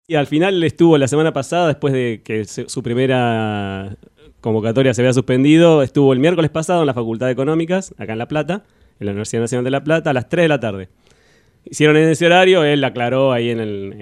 Y al final estuvo la semana pasada, después de que su primera convocatoria se había suspendido, estuvo el miércoles pasado en la Facultad de Económicas, acá en La Plata, en la Universidad Nacional de La Plata, a las 3 de la tarde. Hicieron en ese horario, él aclaró ahí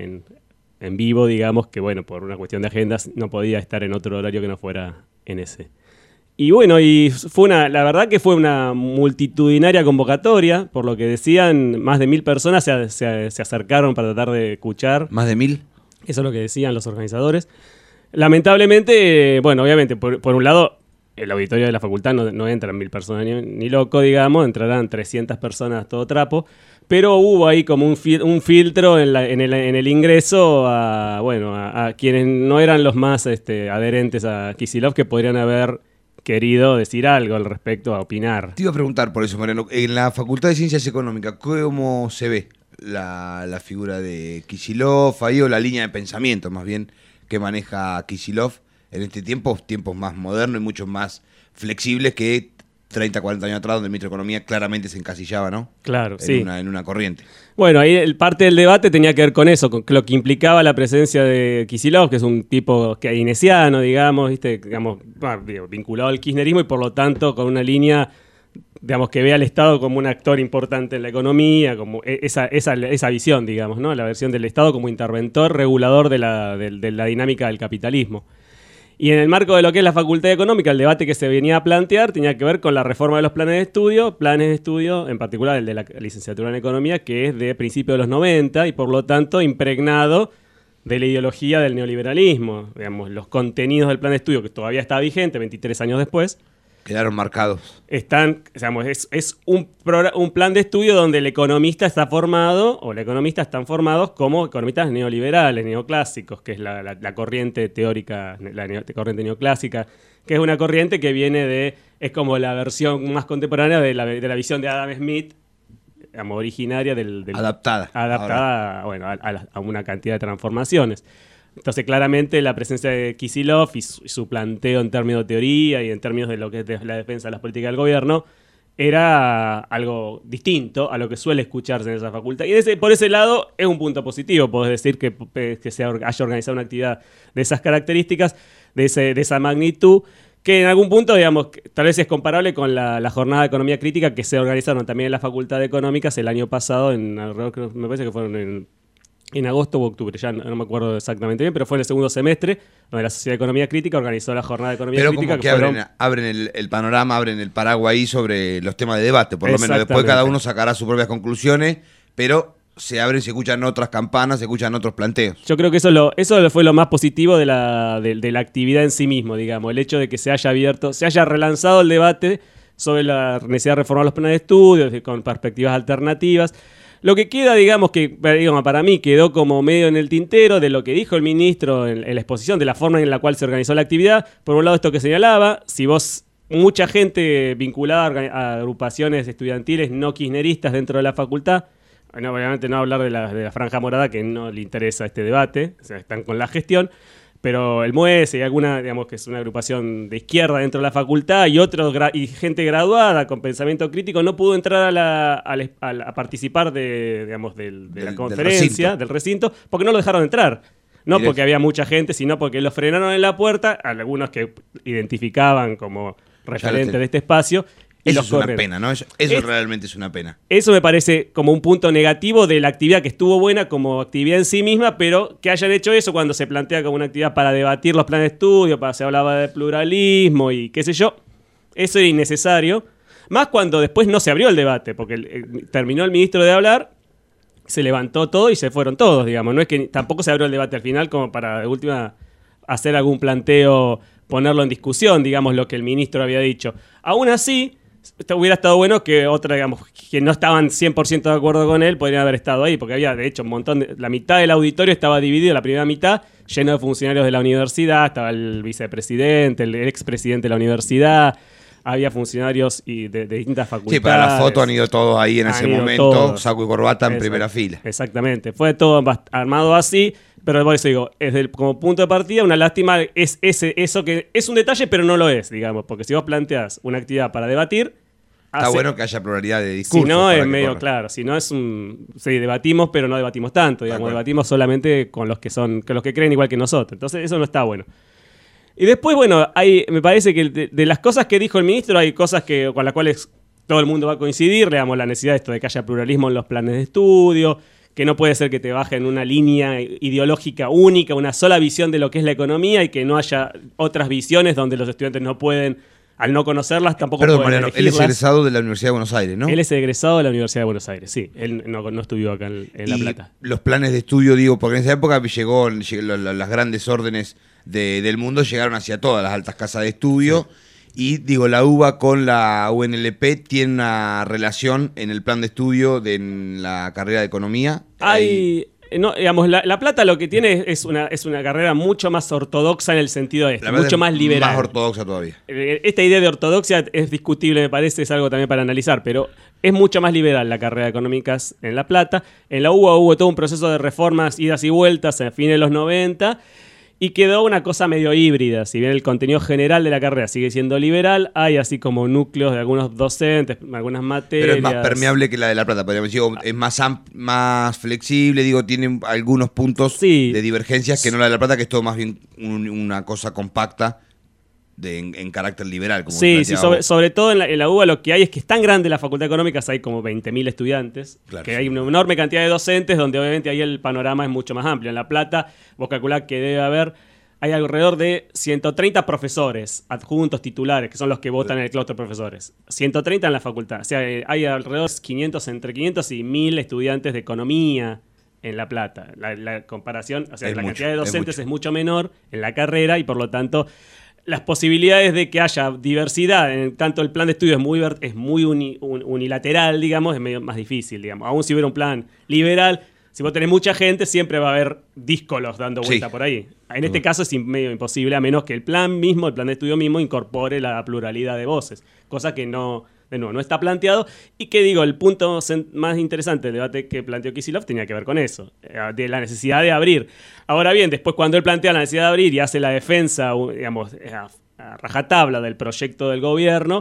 en vivo, digamos, que bueno, por una cuestión de agendas no podía estar en otro horario que no fuera en ese. Y bueno, la verdad que fue una multitudinaria convocatoria, por lo que decían, más de 1000 personas se acercaron para tratar de escuchar. ¿Más de 1000? Eso es lo que decían los organizadores. Lamentablemente, bueno, obviamente, por un lado, el auditorio de la facultad no entran 1000 personas ni loco, digamos, entrarán 300 personas todo trapo, pero hubo ahí como un filtro en el ingreso a quienes no eran los más adherentes a Kicillof, que podrían haber querido decir algo al respecto, a opinar. Te iba a preguntar por eso, Mariano. En la Facultad de Ciencias Económicas, ¿cómo se ve la figura de Kicillof ahí, o la línea de pensamiento más bien que maneja Kicillof en este tiempos más modernos y mucho más flexibles que 30, 40 años atrás, donde el ministro de Economía claramente se encasillaba, ¿no? Claro, En una corriente. Bueno, ahí parte del debate tenía que ver con eso, con lo que implicaba la presencia de Kicillof, que es un tipo keynesiano, digamos, vinculado al kirchnerismo y por lo tanto con una línea, digamos, que ve al Estado como un actor importante en la economía, como esa visión, digamos, ¿no? La versión del Estado como interventor, regulador de la dinámica del capitalismo. Y en el marco de lo que es la Facultad de Económica, el debate que se venía a plantear tenía que ver con la reforma de los planes de estudio, en particular el de la licenciatura en Economía, que es de principios de los 90 y por lo tanto impregnado de la ideología del neoliberalismo. Digamos, los contenidos del plan de estudio, que todavía está vigente 23 años después, quedaron marcados. Es un plan de estudio donde el economista está formado, o la economista están formados como economistas neoliberales, neoclásicos, que es la corriente teórica, corriente neoclásica, que es una corriente que viene es como la versión más contemporánea de la visión de Adam Smith, digamos, originaria adaptada a una cantidad de transformaciones. Entonces, claramente, la presencia de Kicillof y su planteo en términos de teoría y en términos de lo que es la defensa de las políticas del gobierno era algo distinto a lo que suele escucharse en esa facultad. Y por ese lado es un punto positivo, podés decir que se haya organizado una actividad de esas características, de esa magnitud, que en algún punto, digamos, tal vez es comparable con la jornada de economía crítica que se organizaron también en la Facultad de Económicas el año pasado, me parece que fueron en agosto u octubre, ya no me acuerdo exactamente bien, pero fue en el segundo semestre, donde la Sociedad de Economía Crítica organizó la jornada de Economía Crítica. Pero como que abren el panorama, abren el paraguas ahí sobre los temas de debate, por lo menos. Después cada uno sacará sus propias conclusiones, pero se abren, se escuchan otras campanas, se escuchan otros planteos. Yo creo que eso fue lo más positivo de la actividad en sí mismo, digamos, el hecho de que se haya relanzado el debate sobre la necesidad de reformar los planes de estudios, con perspectivas alternativas. Lo que queda, digamos, para mí quedó como medio en el tintero de lo que dijo el ministro en la exposición, de la forma en la cual se organizó la actividad. Por un lado, esto que señalaba, mucha gente vinculada a agrupaciones estudiantiles no kirchneristas dentro de la facultad, obviamente no hablar de la Franja Morada, que no le interesa este debate, o sea, están con la gestión, pero el MUES y alguna, digamos, que es una agrupación de izquierda dentro de la facultad y gente graduada con pensamiento crítico no pudo entrar a participar de la conferencia, del recinto, porque no lo dejaron entrar. No porque había mucha gente, sino porque los frenaron en la puerta, algunos que identificaban como referentes de este espacio. Eso es una pena, ¿no? Eso realmente es una pena. Eso me parece como un punto negativo de la actividad, que estuvo buena como actividad en sí misma, pero que hayan hecho eso cuando se plantea como una actividad para debatir los planes de estudio, se hablaba de pluralismo y qué sé yo. Eso era innecesario. Más cuando después no se abrió el debate, porque terminó el ministro de hablar, se levantó todo y se fueron todos, digamos. No es que tampoco se abrió el debate al final como para de última hacer algún planteo, ponerlo en discusión, digamos, lo que el ministro había dicho. Aún así, hubiera estado bueno que digamos, que no estaban 100% de acuerdo con él, podrían haber estado ahí, porque había, de hecho, la mitad del auditorio estaba dividido, la primera mitad, lleno de funcionarios de la universidad, estaba el vicepresidente, el expresidente de la universidad, había funcionarios de distintas facultades. Sí, para la foto han ido todos ahí en ese momento, todos, saco y corbata en primera fila. Exactamente, fue todo armado así. Pero por eso digo, como punto de partida, una lástima eso que es un detalle, pero no lo es, digamos. Porque si vos planteás una actividad para debatir, Está bueno que haya pluralidad de discursos. Si no, es medio claro. Si no, sí, debatimos, pero no debatimos tanto. Digamos, debatimos solamente con los que creen igual que nosotros. Entonces, eso no está bueno. Y después, bueno, me parece que de las cosas que dijo el ministro, hay cosas con las cuales todo el mundo va a coincidir. Digamos, la necesidad de esto de que haya pluralismo en los planes de estudio, que no puede ser que te bajen una línea ideológica única, una sola visión de lo que es la economía y que no haya otras visiones donde los estudiantes no pueden, al no conocerlas, tampoco pueden Mariano, él es egresado de la Universidad de Buenos Aires, ¿no? Él es egresado de la Universidad de Buenos Aires, sí. Él no estudió acá en La Plata. Los planes de estudio, digo, porque en esa época llegó las grandes órdenes del mundo, llegaron hacia todas las altas casas de estudio. Sí. Y digo, la UBA con la UNLP tiene una relación en el plan de estudio en la carrera de economía. No, digamos, la Plata lo que tiene es una carrera mucho más ortodoxa en el sentido de mucho más liberal. Más ortodoxa todavía. Esta idea de ortodoxia es discutible, me parece, es algo también para analizar, pero es mucho más liberal la carrera de económicas en La Plata. En la UBA hubo todo un proceso de reformas, idas y vueltas a fines de los 90. Y quedó una cosa medio híbrida. Si bien el contenido general de la carrera sigue siendo liberal, hay así como núcleos de algunos docentes, algunas materias. Pero es más permeable que la de La Plata, podríamos decir. Es más flexible, digo, tiene algunos puntos de divergencias que no la de La Plata, que es todo más bien una cosa compacta en carácter liberal. Como sí, sobre todo en la UBA lo que hay es que es tan grande la Facultad de Económicas, hay como 20.000 estudiantes, claro, que hay una enorme cantidad de docentes donde obviamente ahí el panorama es mucho más amplio. En La Plata, vos calculás que hay alrededor de 130 profesores adjuntos titulares, que son los que votan en el claustro de profesores. 130 en la facultad. O sea, hay alrededor de entre 500 y 1.000 estudiantes de economía en La Plata. La comparación, o sea, la cantidad de docentes es mucho menor en la carrera y por lo tanto las posibilidades de que haya diversidad en tanto el plan de estudio es muy unilateral, digamos, es medio más difícil, digamos. Aún si hubiera un plan liberal, si vos tenés mucha gente, siempre va a haber díscolos dando vuelta por ahí. En este caso es medio imposible, a menos que el plan de estudio mismo, incorpore la pluralidad de voces, cosa que no está planteado, y que digo, el punto más interesante del debate que planteó Kicillof tenía que ver con eso, de la necesidad de abrir. Ahora bien, después cuando él plantea la necesidad de abrir y hace la defensa, digamos, a rajatabla del proyecto del gobierno,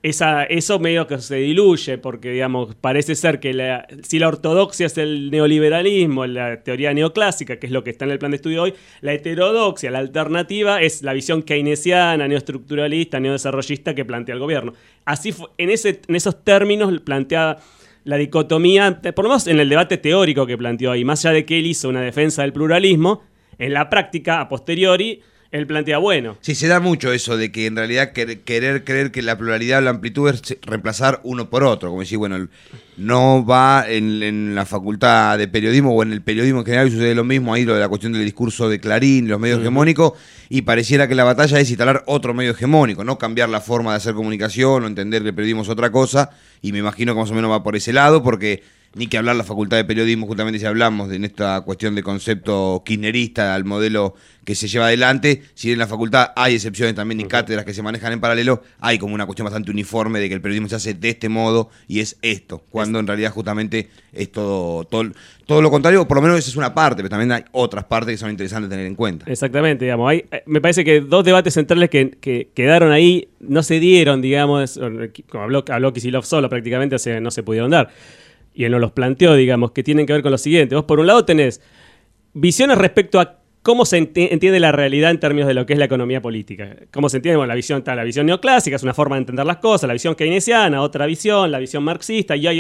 eso medio que se diluye, porque digamos, parece ser que si la ortodoxia es el neoliberalismo, la teoría neoclásica, que es lo que está en el plan de estudio hoy, la heterodoxia, la alternativa, es la visión keynesiana, neoestructuralista, neodesarrollista que plantea el gobierno. Así fue, en esos términos plantea la dicotomía, por lo menos en el debate teórico que planteó ahí, más allá de que él hizo una defensa del pluralismo, en la práctica, a posteriori, él plantea, bueno. Sí, se da mucho eso de que en realidad querer creer que la pluralidad o la amplitud es reemplazar uno por otro. Como decir, bueno, no va en la facultad de periodismo o en el periodismo en general sucede lo mismo. Ahí lo de la cuestión del discurso de Clarín, los medios hegemónicos, y pareciera que la batalla es instalar otro medio hegemónico, no cambiar la forma de hacer comunicación o entender que el periodismo es otra cosa. Y me imagino que más o menos va por ese lado, porque ni que hablar la facultad de periodismo, justamente si hablamos en esta cuestión de concepto kirchnerista al modelo que se lleva adelante, si en la facultad hay excepciones también y cátedras que se manejan en paralelo, hay como una cuestión bastante uniforme de que el periodismo se hace de este modo y es esto, cuando en realidad justamente es todo lo contrario, por lo menos esa es una parte, pero también hay otras partes que son interesantes tener en cuenta. Exactamente, digamos, me parece que dos debates centrales que quedaron ahí no se dieron, digamos, como habló Kicillof solo prácticamente, no se pudieron dar. Y él nos los planteó, digamos, que tienen que ver con lo siguiente. Vos, por un lado, tenés visiones respecto a cómo se entiende la realidad en términos de lo que es la economía política. Cómo se entiende, bueno, la visión neoclásica es una forma de entender las cosas, la visión keynesiana, otra visión, la visión marxista, y hay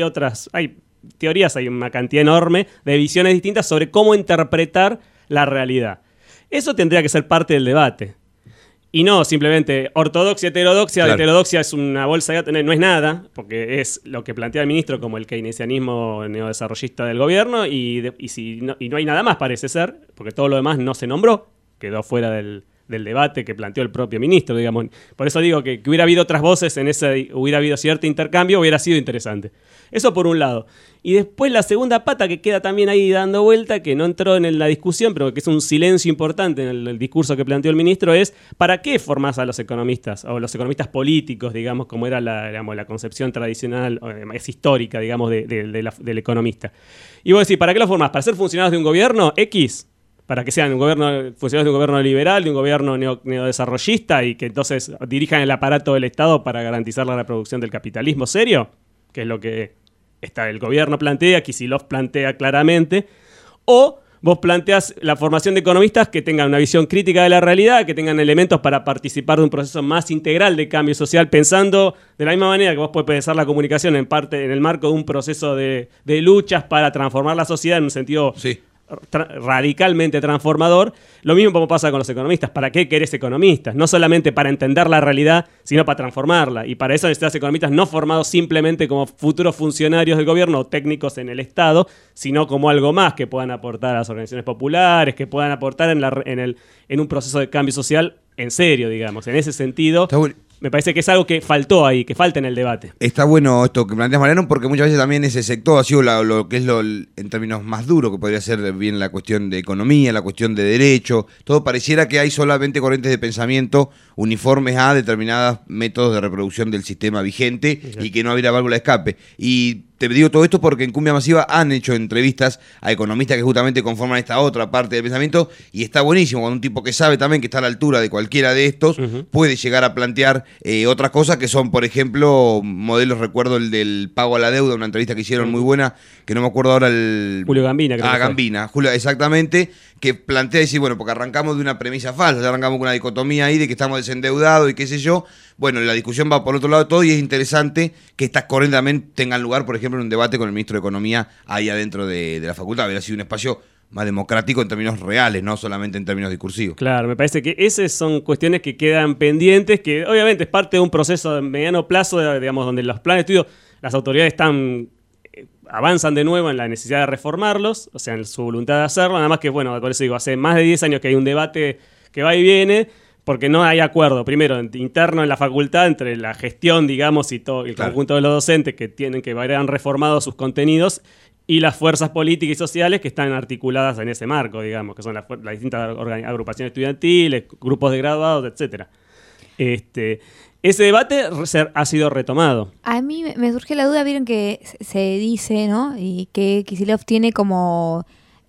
teorías, hay una cantidad enorme de visiones distintas sobre cómo interpretar la realidad. Eso tendría que ser parte del debate. Y no simplemente ortodoxia, heterodoxia. Claro. La heterodoxia es una bolsa de gato, no es nada, porque es lo que plantea el ministro como el keynesianismo neodesarrollista del gobierno, y no hay nada más, parece ser, porque todo lo demás no se nombró, quedó fuera del debate que planteó el propio ministro, digamos. Por eso digo que hubiera habido otras voces hubiera habido cierto intercambio, hubiera sido interesante. Eso por un lado. Y después la segunda pata que queda también ahí dando vuelta, que no entró en la discusión, pero que es un silencio importante en el discurso que planteó el ministro, es ¿para qué formás a los economistas? O los economistas políticos, digamos, como era la concepción tradicional, es histórica, digamos, del economista. Y vos decís, ¿para qué los formás? ¿Para ser funcionarios de un gobierno? X. para que sean funcionarios de un gobierno liberal, de un gobierno neodesarrollista y que entonces dirijan el aparato del Estado para garantizar la reproducción del capitalismo serio, que es lo que el gobierno plantea, Kicillof plantea claramente, o vos planteás la formación de economistas que tengan una visión crítica de la realidad, que tengan elementos para participar de un proceso más integral de cambio social, pensando de la misma manera que vos podés pensar la comunicación en el marco de un proceso de luchas para transformar la sociedad en un sentido radicalmente transformador. Lo mismo como pasa con los economistas. ¿Para qué querés economistas? No solamente para entender la realidad, sino para transformarla. Y para eso necesitas economistas no formados simplemente como futuros funcionarios del gobierno o técnicos en el Estado, sino como algo más que puedan aportar a las organizaciones populares, que puedan aportar en un proceso de cambio social en serio, digamos. En ese sentido, me parece que es algo que faltó ahí, que falta en el debate. Está bueno esto que planteas, Mariano, porque muchas veces también ese sector ha sido lo que es en términos más duros, que podría ser bien la cuestión de economía, la cuestión de derecho. Todo pareciera que hay solamente corrientes de pensamiento uniformes a determinados métodos de reproducción del sistema vigente y que no habría válvula de escape. Y te digo todo esto porque en Cumbia Masiva han hecho entrevistas a economistas que justamente conforman esta otra parte del pensamiento y está buenísimo cuando un tipo que sabe también que está a la altura de cualquiera de estos puede llegar a plantear otras cosas que son, por ejemplo, modelos, recuerdo el del pago a la deuda, una entrevista que hicieron muy buena, que no me acuerdo ahora Julio Gambina, creo que Gambina, Julio, exactamente, que plantea decir, bueno, porque arrancamos de una premisa falsa, ya arrancamos con una dicotomía ahí de que estamos desendeudados y qué sé yo. Bueno, la discusión va por otro lado de todo y es interesante que estas corrientes también tengan lugar, por ejemplo, en un debate con el ministro de Economía ahí adentro de la facultad. Hubiera sido un espacio más democrático en términos reales, no solamente en términos discursivos. Claro, me parece que esas son cuestiones que quedan pendientes, que obviamente es parte de un proceso de mediano plazo, digamos, donde los planes de estudio, las autoridades avanzan de nuevo en la necesidad de reformarlos, o sea, en su voluntad de hacerlo, nada más que, bueno, por eso digo, hace más de 10 años que hay un debate que va y viene, porque no hay acuerdo, primero, interno en la facultad entre la gestión, digamos, y todo el conjunto de los docentes que tienen que haber reformado sus contenidos y las fuerzas políticas y sociales que están articuladas en ese marco, digamos, que son las distintas agrupaciones estudiantiles, grupos de graduados, etcétera. Ese debate ha sido retomado. A mí me surge la duda, vieron que se dice, ¿no? Y que Kicillof tiene como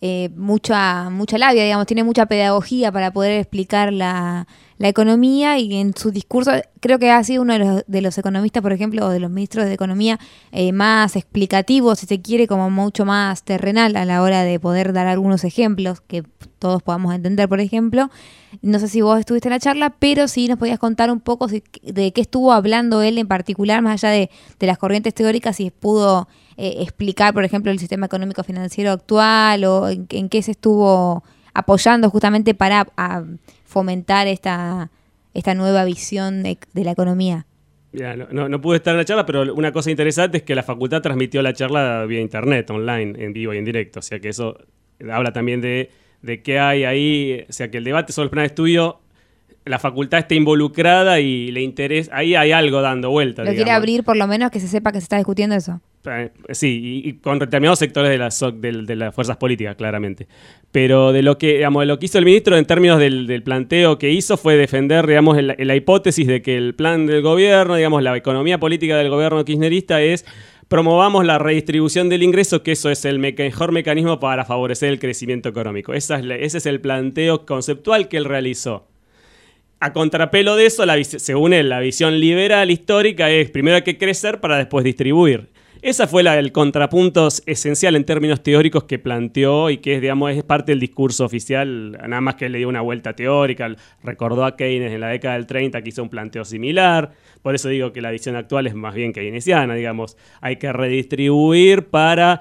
mucha labia, digamos, tiene mucha pedagogía para poder explicar la economía, y en su discurso creo que ha sido uno de los economistas, por ejemplo, o de los ministros de Economía más explicativos, si se quiere, como mucho más terrenal a la hora de poder dar algunos ejemplos que todos podamos entender, por ejemplo. No sé si vos estuviste en la charla, pero sí nos podías contar un poco de qué estuvo hablando él en particular, más allá de las corrientes teóricas, si pudo explicar, por ejemplo, el sistema económico financiero actual, o en qué se estuvo apoyando justamente para fomentar esta nueva visión de la economía. Ya, no pude estar en la charla, pero una cosa interesante es que la facultad transmitió la charla vía internet, online, en vivo y en directo. O sea que eso habla también de qué hay ahí. O sea que el debate sobre el plan de estudio, la facultad está involucrada y le interesa. Ahí hay algo dando vuelta. Lo quiere abrir, por lo menos, que se sepa que se está discutiendo eso. Sí, y con determinados sectores de las fuerzas políticas, claramente. Pero de lo que hizo el ministro en términos del planteo que hizo fue defender, digamos, la hipótesis de que el plan del gobierno, digamos, la economía política del gobierno kirchnerista es promovamos la redistribución del ingreso, que eso es el mejor mecanismo para favorecer el crecimiento económico. Ese es el planteo conceptual que él realizó. A contrapelo de eso, según él, la visión liberal histórica es primero hay que crecer para después distribuir. Ese fue el contrapunto esencial en términos teóricos que planteó y que es parte del discurso oficial, nada más que le dio una vuelta teórica, recordó a Keynes en la década del 30 que hizo un planteo similar, por eso digo que la visión actual es más bien keynesiana, digamos, hay que redistribuir para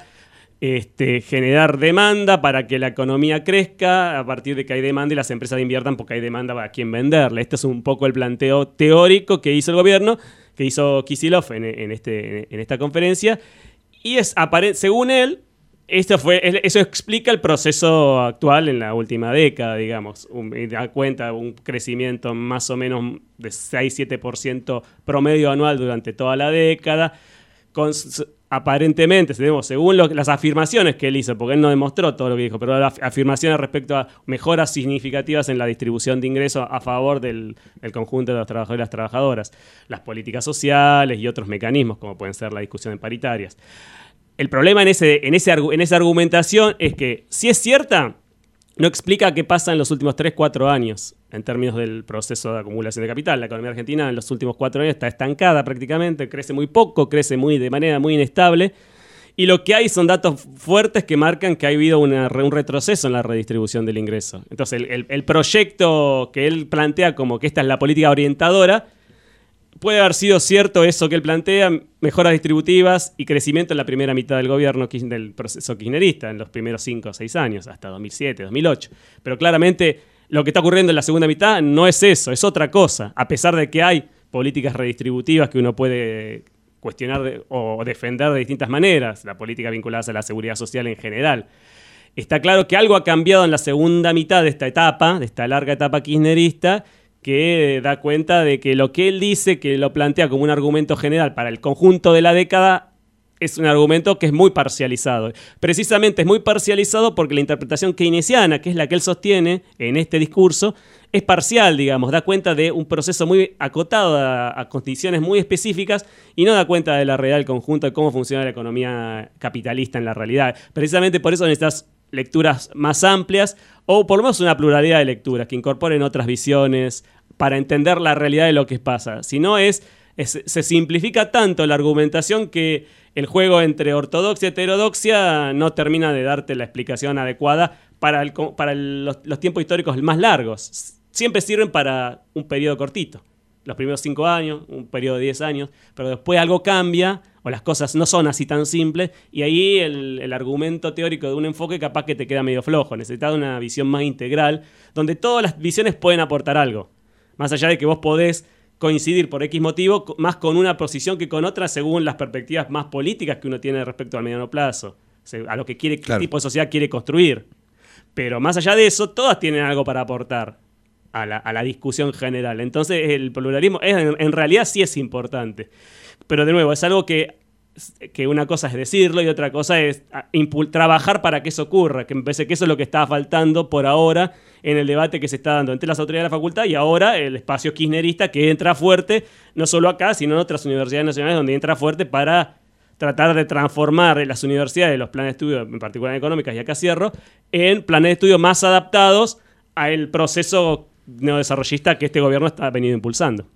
generar demanda para que la economía crezca a partir de que hay demanda y las empresas inviertan porque hay demanda a quien venderle. Este es un poco el planteo teórico que hizo el gobierno, que hizo Kicillof en esta conferencia, y según él, eso explica el proceso actual en la última década, digamos. Da cuenta un crecimiento más o menos de 6-7% promedio anual durante toda la década, aparentemente, según las afirmaciones que él hizo, porque él no demostró todo lo que dijo, pero las afirmaciones respecto a mejoras significativas en la distribución de ingresos a favor del conjunto de los trabajadores y las trabajadoras, las políticas sociales y otros mecanismos, como pueden ser la discusión en paritarias. El problema en esa argumentación es que, si es cierta, no explica qué pasa en los últimos 3-4 años en términos del proceso de acumulación de capital. La economía argentina en los últimos 4 años está estancada prácticamente, crece muy poco, crece de manera muy inestable. Y lo que hay son datos fuertes que marcan que ha habido un retroceso en la redistribución del ingreso. Entonces, el proyecto que él plantea como que esta es la política orientadora, puede haber sido cierto eso que él plantea, mejoras distributivas y crecimiento en la primera mitad del gobierno del proceso kirchnerista, en los primeros 5 o 6 años, hasta 2007, 2008. Pero claramente lo que está ocurriendo en la segunda mitad no es eso, es otra cosa. A pesar de que hay políticas redistributivas que uno puede cuestionar o defender de distintas maneras, la política vinculada a la seguridad social en general. Está claro que algo ha cambiado en la segunda mitad de esta etapa, de esta larga etapa kirchnerista, que da cuenta de que lo que él dice, que lo plantea como un argumento general para el conjunto de la década, es un argumento que es muy parcializado. Precisamente es muy parcializado porque la interpretación keynesiana, que es la que él sostiene en este discurso, es parcial, digamos, da cuenta de un proceso muy acotado a condiciones muy específicas y no da cuenta de la realidad del conjunto, de cómo funciona la economía capitalista en la realidad. Precisamente por eso necesitas lecturas más amplias o por lo menos una pluralidad de lecturas que incorporen otras visiones para entender la realidad de lo que pasa. Si no se simplifica tanto la argumentación que el juego entre ortodoxia y heterodoxia no termina de darte la explicación adecuada para los tiempos históricos más largos. Siempre sirven para un periodo cortito. Los primeros 5 años, un periodo de 10 años, pero después algo cambia o las cosas no son así tan simples y ahí el argumento teórico de un enfoque capaz que te queda medio flojo. Necesitas una visión más integral donde todas las visiones pueden aportar algo. Más allá de que vos podés coincidir por X motivo más con una posición que con otra según las perspectivas más políticas que uno tiene respecto al mediano plazo, a lo que quiere, claro, qué tipo de sociedad quiere construir. Pero más allá de eso, todas tienen algo para aportar a la discusión general. Entonces el pluralismo en realidad sí es importante. Pero de nuevo, es algo que una cosa es decirlo y otra cosa es trabajar para que eso ocurra, que me parece que eso es lo que estaba faltando por ahora en el debate que se está dando entre las autoridades de la facultad y ahora el espacio kirchnerista que entra fuerte, no solo acá, sino en otras universidades nacionales donde entra fuerte para tratar de transformar las universidades, los planes de estudio, en particular económicas, y acá cierro, en planes de estudio más adaptados al proceso neodesarrollista que este gobierno ha venido impulsando.